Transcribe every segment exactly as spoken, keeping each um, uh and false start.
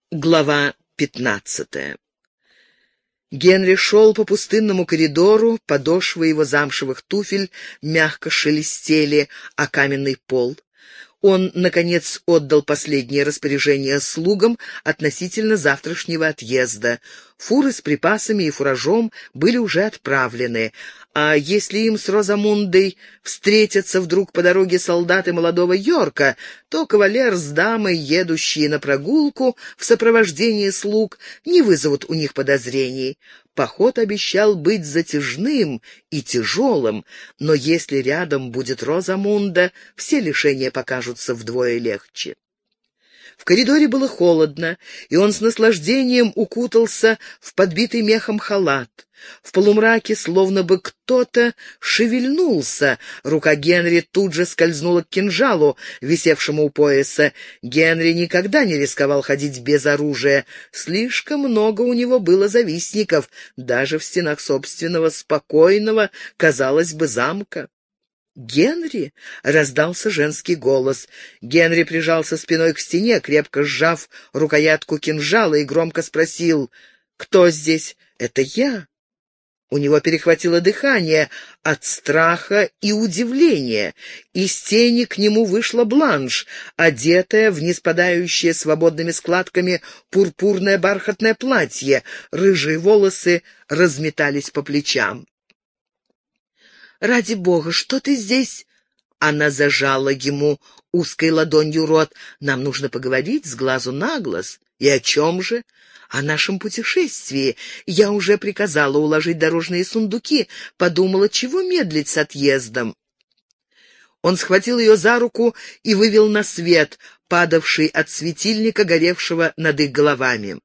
Глава пятнадцатая. Генри шел по пустынному коридору, подошвы его замшевых туфель мягко шелестели о каменный пол. Он, наконец, отдал последнее распоряжение слугам относительно завтрашнего отъезда. Фуры с припасами и фуражом были уже отправлены, а если им с Розамундой встретятся вдруг по дороге солдаты молодого Йорка, то кавалер с дамой, едущие на прогулку в сопровождении слуг, не вызовут у них подозрений. Поход обещал быть затяжным и тяжелым, но если рядом будет Розамунда, все лишения покажутся вдвое легче. В коридоре было холодно, и он с наслаждением укутался в подбитый мехом халат. В полумраке словно бы кто-то шевельнулся. Рука Генри тут же скользнула к кинжалу, висевшему у пояса. Генри никогда не рисковал ходить без оружия. Слишком много у него было завистников, даже в стенах собственного спокойного, казалось бы, замка. «Генри?» — раздался женский голос. Генри прижался спиной к стене, крепко сжав рукоятку кинжала, и громко спросил: «Кто здесь?» «Это я». У него перехватило дыхание от страха и удивления. Из тени к нему вышла Бланш, одетая в ниспадающее свободными складками пурпурное бархатное платье. Рыжие волосы разметались по плечам. «Ради бога, что ты здесь?» Она зажала ему узкой ладонью рот. «Нам нужно поговорить с глазу на глаз». «И о чем же?» «О нашем путешествии. Я уже приказала уложить дорожные сундуки. Подумала, чего медлить с отъездом». Он схватил ее за руку и вывел на свет, падавший от светильника, горевшего над их головами.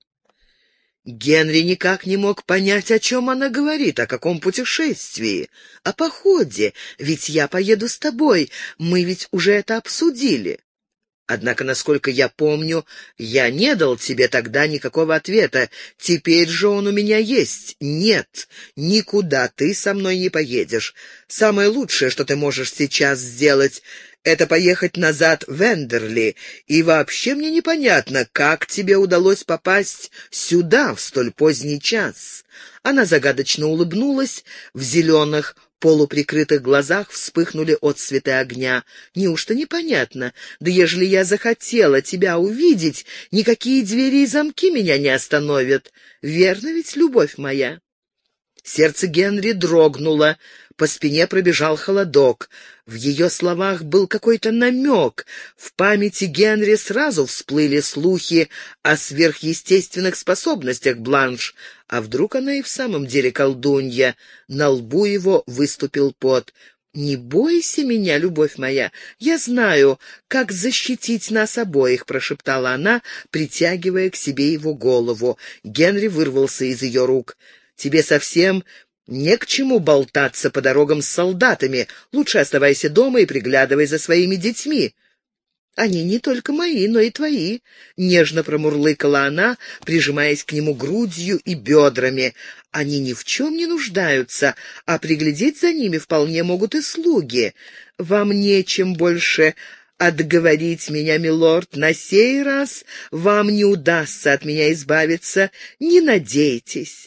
Генри никак не мог понять, о чем она говорит, о каком путешествии, о походе, ведь я поеду с тобой, мы ведь уже это обсудили. Однако, насколько я помню, я не дал тебе тогда никакого ответа. Теперь же он у меня есть. Нет, никуда ты со мной не поедешь. Самое лучшее, что ты можешь сейчас сделать, это поехать назад в Эндерли. И вообще мне непонятно, как тебе удалось попасть сюда в столь поздний час». Она загадочно улыбнулась. В зеленых полуприкрытых глазах вспыхнули отсветы огня. «Неужто непонятно? Да ежели я захотела тебя увидеть, никакие двери и замки меня не остановят. Верно ведь, любовь моя?» Сердце Генри дрогнуло, по спине пробежал холодок. В ее словах был какой-то намек. В памяти Генри сразу всплыли слухи о сверхъестественных способностях Бланш. А вдруг она и в самом деле колдунья? На лбу его выступил пот. «Не бойся меня, любовь моя, я знаю, как защитить нас обоих», — прошептала она, притягивая к себе его голову. Генри вырвался из ее рук. «Тебе совсем не к чему болтаться по дорогам с солдатами. Лучше оставайся дома и приглядывай за своими детьми». «Они не только мои, но и твои», — нежно промурлыкала она, прижимаясь к нему грудью и бедрами. «Они ни в чем не нуждаются, а приглядеть за ними вполне могут и слуги. Вам нечем больше отговорить меня, милорд. На сей раз вам не удастся от меня избавиться, не надейтесь».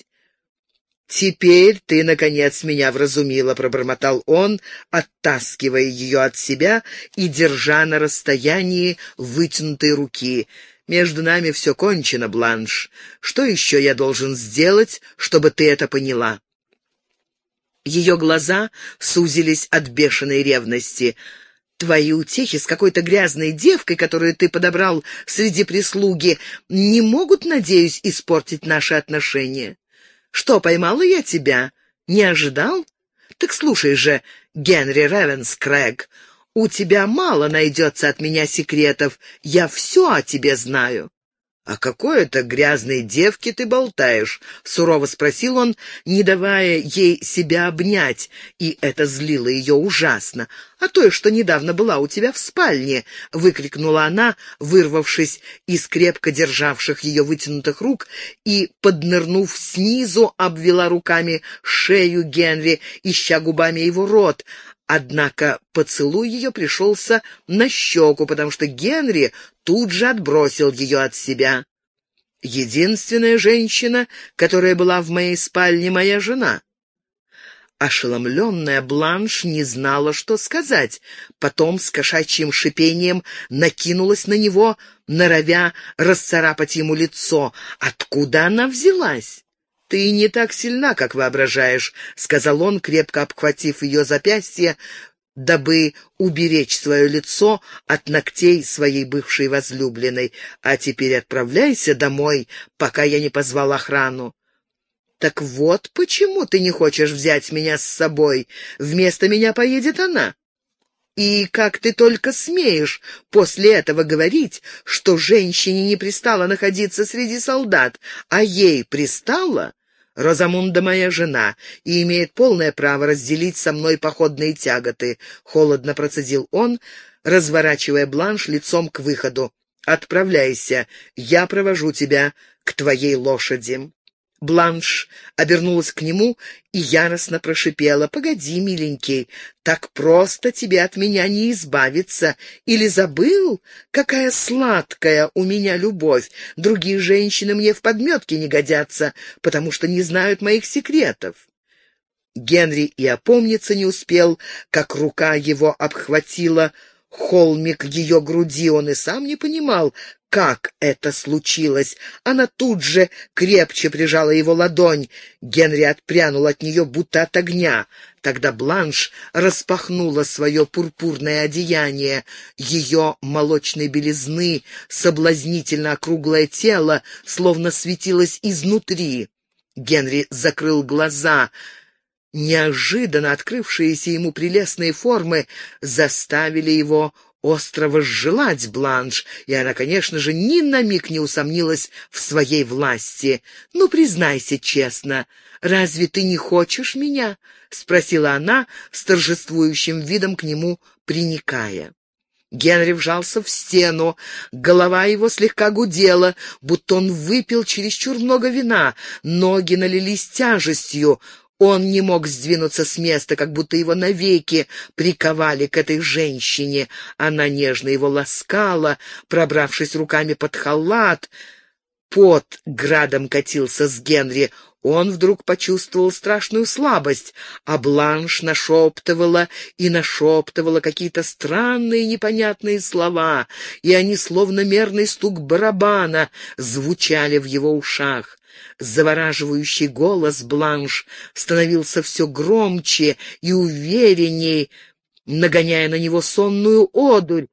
«Теперь ты, наконец, меня вразумила», — пробормотал он, оттаскивая ее от себя и держа на расстоянии вытянутой руки. «Между нами все кончено, Бланш. Что еще я должен сделать, чтобы ты это поняла?» Ее глаза сузились от бешеной ревности. «Твои утехи с какой-то грязной девкой, которую ты подобрал среди прислуги, не могут, надеюсь, испортить наши отношения? Что, поймала я тебя? Не ожидал? Так слушай же, Генри Ревенскрэг, у тебя мало найдется от меня секретов, я все о тебе знаю». «О какой-то грязной девке ты болтаешь?» — сурово спросил он, не давая ей себя обнять, и это злило ее ужасно. «О той, что недавно была у тебя в спальне!» — выкрикнула она, вырвавшись из крепко державших ее вытянутых рук и, поднырнув снизу, обвела руками шею Генри, ища губами его рот. Однако поцелуй ее пришелся на щеку, потому что Генри тут же отбросил ее от себя. Единственная женщина, которая была в моей спальне, моя жена». Ошеломленная Бланш не знала, что сказать. Потом с кошачьим шипением накинулась на него, норовя расцарапать ему лицо. Откуда она взялась? «Ты не так сильна, как воображаешь», — сказал он, крепко обхватив ее запястье, дабы уберечь свое лицо от ногтей своей бывшей возлюбленной. «А теперь отправляйся домой, пока я не позвал охрану». «Так вот почему ты не хочешь взять меня с собой. Вместо меня поедет она. И как ты только смеешь после этого говорить, что женщине не пристало находиться среди солдат, а ей пристало? Розамунда моя жена и имеет полное право разделить со мной походные тяготы», — холодно процедил он, разворачивая Бланш лицом к выходу. «Отправляйся, я провожу тебя к твоей лошади». Бланш обернулась к нему и яростно прошипела: «Погоди, миленький, так просто тебе от меня не избавиться. Или забыл, какая сладкая у меня любовь? Другие женщины мне в подметке не годятся, потому что не знают моих секретов». Генри и опомниться не успел, как рука его обхватила холмик ее груди. Он и сам не понимал, как это случилось. Она тут же крепче прижала его ладонь. Генри отпрянул от нее, будто от огня. Тогда Бланш распахнула свое пурпурное одеяние. Ее молочной белизны соблазнительно округлое тело словно светилось изнутри. Генри закрыл глаза. Неожиданно открывшиеся ему прелестные формы заставили его остро возжелать Бланш, и она, конечно же, ни на миг не усомнилась в своей власти. «Ну, признайся честно, разве ты не хочешь меня?» — спросила она, с торжествующим видом к нему приникая. Генри вжался в стену, голова его слегка гудела, будто он выпил чересчур много вина, ноги налились тяжестью. Он не мог сдвинуться с места, как будто его навеки приковали к этой женщине. Она нежно его ласкала, пробравшись руками под халат. Пот градом катился с Генри. Он вдруг почувствовал страшную слабость, а Бланш нашептывала и нашептывала какие-то странные непонятные слова, и они, словно мерный стук барабана, звучали в его ушах. Завораживающий голос Бланш становился все громче и уверенней, нагоняя на него сонную одурь.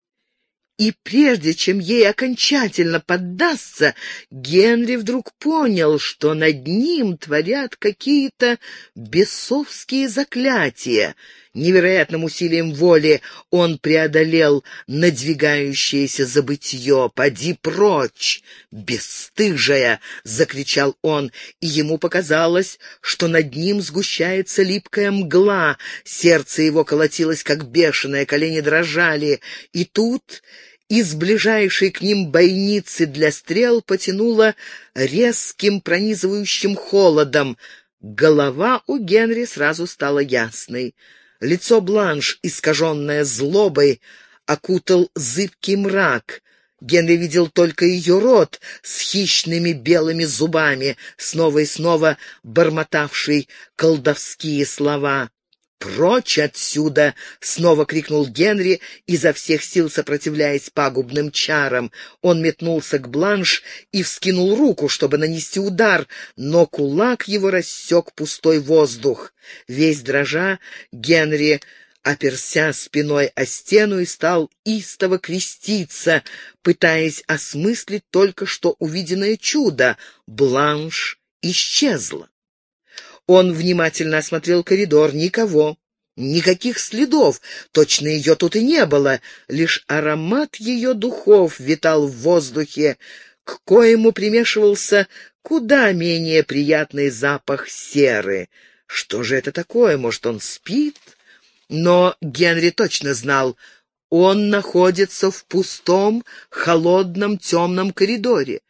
И прежде чем ей окончательно поддаться, Генри вдруг понял, что над ним творят какие-то бесовские заклятия. Невероятным усилием воли он преодолел надвигающееся забытье. «Поди прочь, бесстыжая!» — закричал он, и ему показалось, что над ним сгущается липкая мгла. Сердце его колотилось, как бешеное, колени дрожали. И тут из ближайшей к ним бойницы для стрел потянуло резким пронизывающим холодом. Голова у Генри сразу стала ясной. Лицо Бланш, искаженное злобой, окутал зыбкий мрак. Генри видел только ее рот с хищными белыми зубами, снова и снова бормотавший колдовские слова. «Прочь отсюда!» — снова крикнул Генри, изо всех сил сопротивляясь пагубным чарам. Он метнулся к Бланш и вскинул руку, чтобы нанести удар, но кулак его рассек пустой воздух. Весь дрожа, Генри оперся спиной о стену и стал истово креститься, пытаясь осмыслить только что увиденное чудо. Бланш исчезла. Он внимательно осмотрел коридор. Никого, никаких следов, точно ее тут и не было. Лишь аромат ее духов витал в воздухе, к коему примешивался куда менее приятный запах серы. Что же это такое? Может, он спит? Но Генри точно знал, он находится в пустом, холодном, темном коридоре.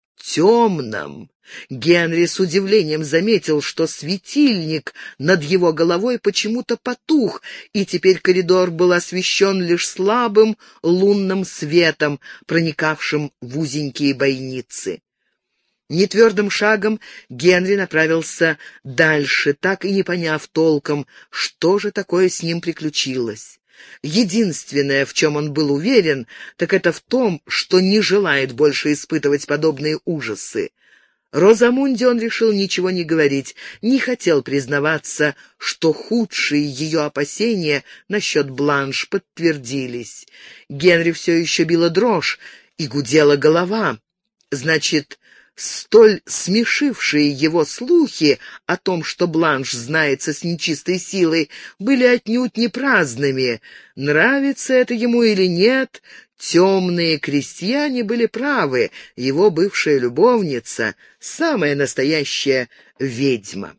Темном. Генри с удивлением заметил, что светильник над его головой почему-то потух, и теперь коридор был освещен лишь слабым лунным светом, проникавшим в узенькие бойницы. Нетвердым шагом Генри направился дальше, так и не поняв толком, что же такое с ним приключилось. Единственное, в чем он был уверен, так это в том, что не желает больше испытывать подобные ужасы. Розамунде он решил ничего не говорить, не хотел признаваться, что худшие ее опасения насчет Бланш подтвердились. Генри все еще била дрожь и гудела голова. Значит, столь смешившие его слухи о том, что Бланш знается с нечистой силой, были отнюдь не праздными. Нравится это ему или нет, темные крестьяне были правы, его бывшая любовница — самая настоящая ведьма.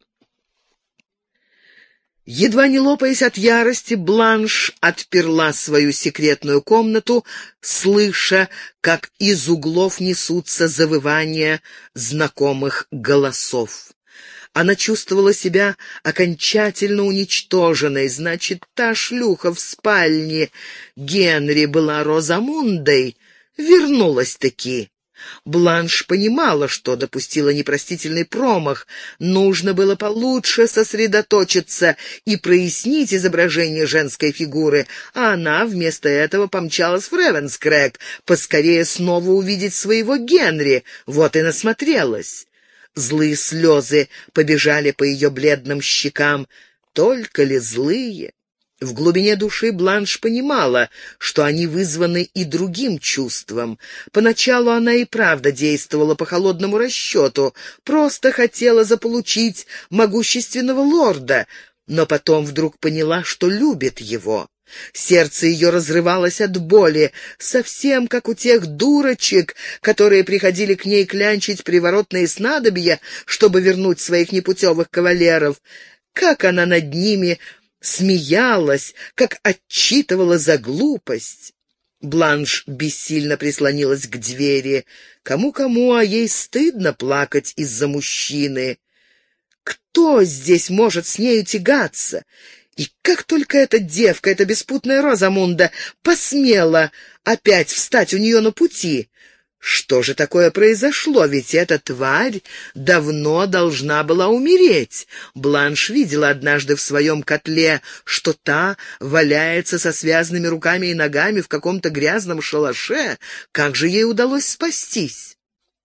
Едва не лопаясь от ярости, Бланш отперла свою секретную комнату, слыша, как из углов несутся завывания знакомых голосов. Она чувствовала себя окончательно уничтоженной. Значит, та шлюха в спальне Генри была Розамундой. Вернулась-таки. Бланш понимала, что допустила непростительный промах. Нужно было получше сосредоточиться и прояснить изображение женской фигуры, а она вместо этого помчалась в Ревенскрэг, поскорее снова увидеть своего Генри. Вот и насмотрелась. Злые слезы побежали по ее бледным щекам. Только ли злые? В глубине души Бланш понимала, что они вызваны и другим чувством. Поначалу она и правда действовала по холодному расчету, просто хотела заполучить могущественного лорда, но потом вдруг поняла, что любит его. Сердце ее разрывалось от боли, совсем как у тех дурочек, которые приходили к ней клянчить приворотные снадобья, чтобы вернуть своих непутевых кавалеров. Как она над ними смеялась, как отчитывала за глупость. Бланш бессильно прислонилась к двери. Кому-кому, а ей стыдно плакать из-за мужчины. Кто здесь может с нею тягаться? И как только эта девка, эта беспутная Розамунда, посмела опять встать у нее на пути? Что же такое произошло? Ведь эта тварь давно должна была умереть. Бланш видела однажды в своем котле, что та валяется со связанными руками и ногами в каком-то грязном шалаше. Как же ей удалось спастись?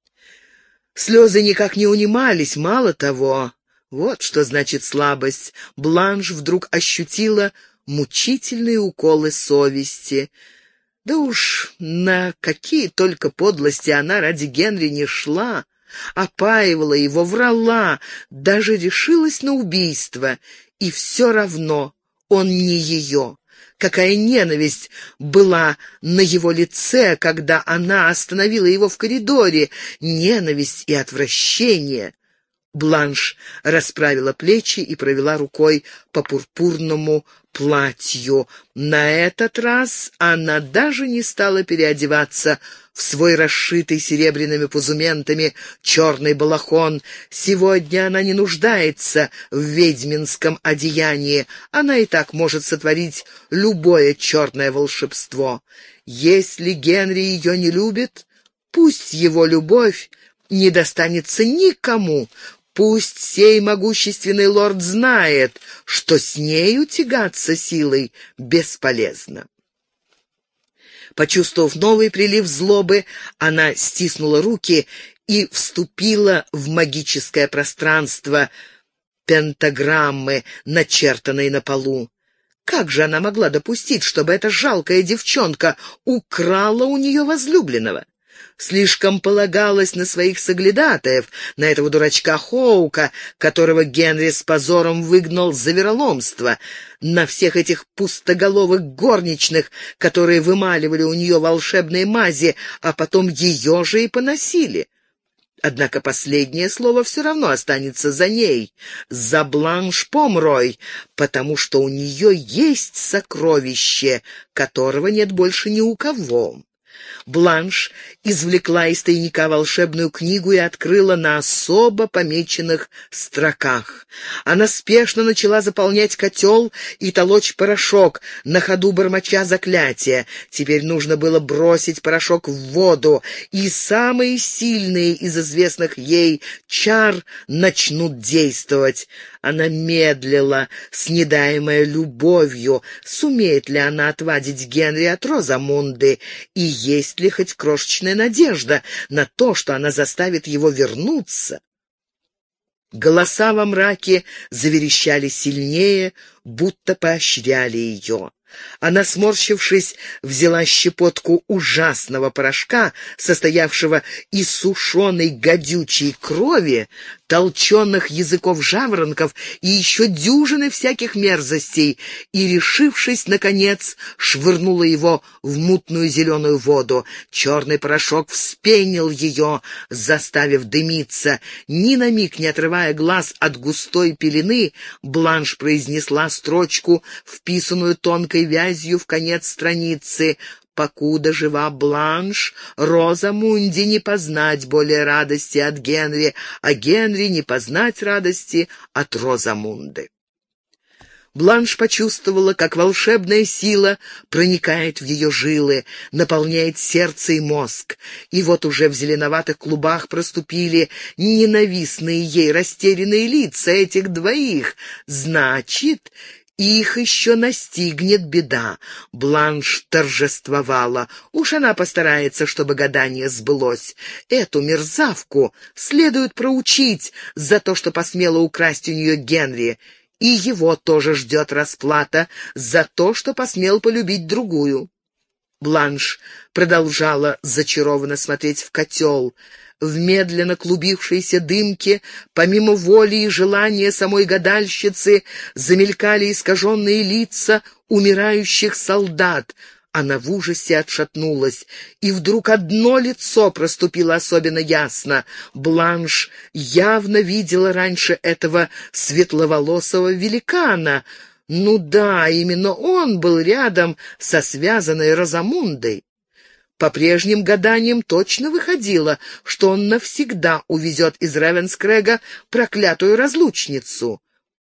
Слезы никак не унимались, мало того. Вот что значит слабость. Бланш вдруг ощутила мучительные уколы совести. Да уж на какие только подлости она ради Генри не шла, опаивала его, врала, даже решилась на убийство, и все равно он не ее. Какая ненависть была на его лице, когда она остановила его в коридоре, ненависть и отвращение. Бланш расправила плечи и провела рукой по пурпурному платью. На этот раз она даже не стала переодеваться в свой расшитый серебряными пузументами черный балахон. Сегодня она не нуждается в ведьминском одеянии. Она и так может сотворить любое черное волшебство. Если Генри ее не любит, пусть его любовь не достанется никому. Пусть сей могущественный лорд знает, что с нею тягаться силой бесполезно. Почувствовав новый прилив злобы, она стиснула руки и вступила в магическое пространство пентаграммы, начертанной на полу. Как же она могла допустить, чтобы эта жалкая девчонка украла у нее возлюбленного? Слишком полагалась на своих соглядатаев, на этого дурачка Хоука, которого Генри с позором выгнал за вероломство, на всех этих пустоголовых горничных, которые вымаливали у нее волшебные мази, а потом ее же и поносили. Однако последнее слово все равно останется за ней, за Бланш Помрой, потому что у нее есть сокровище, которого нет больше ни у кого. Бланш извлекла из тайника волшебную книгу и открыла на особо помеченных строках. Она спешно начала заполнять котел и толочь порошок, на ходу бормоча заклятия. Теперь нужно было бросить порошок в воду, и самые сильные из известных ей чар начнут действовать. Она медлила, снедаемая любовью. Сумеет ли она отвадить Генри от Розамунды? И есть ли хоть крошечная надежда на то, что она заставит его вернуться? Голоса во мраке заверещали сильнее, будто поощряли ее. Она, сморщившись, взяла щепотку ужасного порошка, состоявшего из сушеной гадючей крови, толченых языков жаворонков и еще дюжины всяких мерзостей, и, решившись, наконец, швырнула его в мутную зеленую воду. Черный порошок вспенил ее, заставив дымиться. Ни на миг не отрывая глаз от густой пелены, Бланш произнесла строчку, вписанную тонкой вязью в конец страницы: «Покуда жива Бланш, Розамунде не познать более радости от Генри, а Генри не познать радости от Розамунды». Бланш почувствовала, как волшебная сила проникает в ее жилы, наполняет сердце и мозг. И вот уже в зеленоватых клубах проступили ненавистные ей растерянные лица этих двоих. Значит, их еще настигнет беда. Бланш торжествовала. Уж она постарается, чтобы гадание сбылось. Эту мерзавку следует проучить за то, что посмела украсть у нее Генри. И его тоже ждет расплата за то, что посмел полюбить другую. Бланш продолжала зачарованно смотреть в котел. В медленно клубившейся дымке, помимо воли и желания самой гадальщицы, замелькали искаженные лица умирающих солдат. Она в ужасе отшатнулась, и вдруг одно лицо проступило особенно ясно. Бланш явно видела раньше этого светловолосого великана. Ну да, именно он был рядом со связанной Розамундой. По прежним гаданиям точно выходило, что он навсегда увезет из Ревенскрега проклятую разлучницу.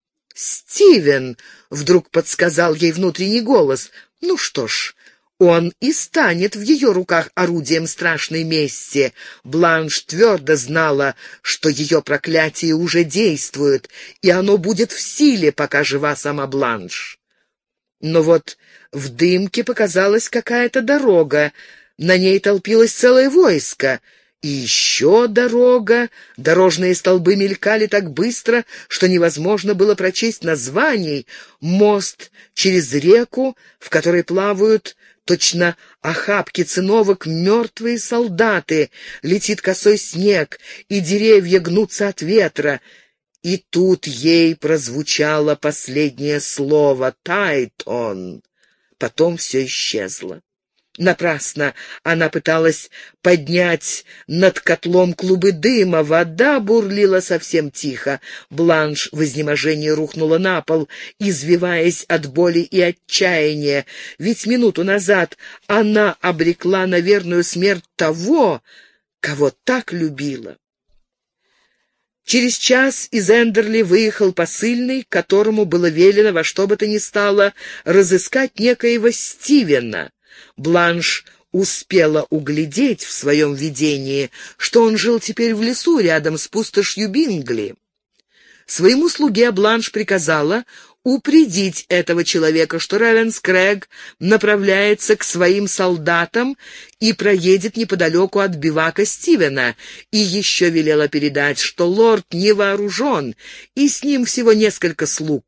«Стивен!» — вдруг подсказал ей внутренний голос. «Ну что ж, он и станет в ее руках орудием страшной мести». Бланш твердо знала, что ее проклятие уже действует, и оно будет в силе, пока жива сама Бланш. Но вот в дымке показалась какая-то дорога. На ней толпилось целое войско. И еще дорога. Дорожные столбы мелькали так быстро, что невозможно было прочесть названий. Мост через реку, в которой плавают точно охапки циновок мертвые солдаты. Летит косой снег, и деревья гнутся от ветра. И тут ей прозвучало последнее слово — «Тайтон». Потом все исчезло. Напрасно она пыталась поднять над котлом клубы дыма. Вода бурлила совсем тихо. Бланш в изнеможении рухнула на пол, извиваясь от боли и отчаяния. Ведь минуту назад она обрекла на верную смерть того, кого так любила. Через час из Эндерли выехал посыльный, которому было велено во что бы то ни стало разыскать некоего Стивена. Бланш успела углядеть в своем видении, что он жил теперь в лесу рядом с пустошью Бингли. Своему слуге Бланш приказала упредить этого человека, что Ревенскрег направляется к своим солдатам и проедет неподалеку от бивака Стивена, и еще велела передать, что лорд не вооружен, и с ним всего несколько слуг.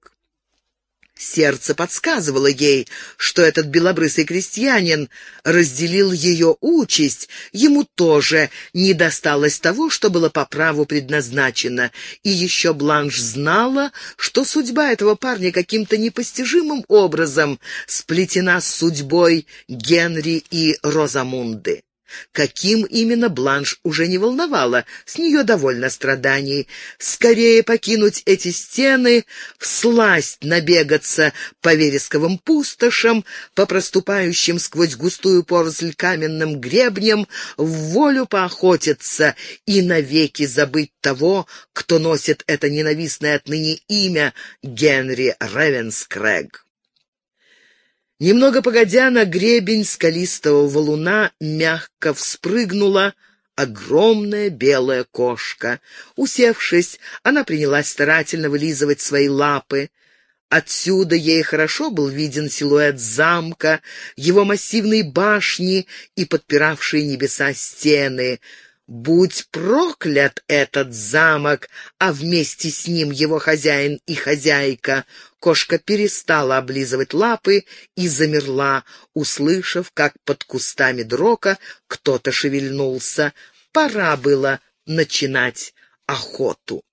Сердце подсказывало ей, что этот белобрысый крестьянин разделил ее участь, ему тоже не досталось того, что было по праву предназначено, и еще Бланш знала, что судьба этого парня каким-то непостижимым образом сплетена с судьбой Генри и Розамунды. Каким именно, Бланш уже не волновало, с нее довольно страданий. Скорее покинуть эти стены, всласть набегаться по вересковым пустошам, по проступающим сквозь густую поросль каменным гребням, в волю поохотиться и навеки забыть того, кто носит это ненавистное отныне имя Генри Ревенскрэг. Немного погодя, на гребень скалистого валуна мягко вспрыгнула огромная белая кошка. Усевшись, она принялась старательно вылизывать свои лапы. Отсюда ей хорошо был виден силуэт замка, его массивные башни и подпиравшие небеса стены. Будь проклят этот замок, а вместе с ним его хозяин и хозяйка. Кошка перестала облизывать лапы и замерла, услышав, как под кустами дрока кто-то шевельнулся. Пора было начинать охоту.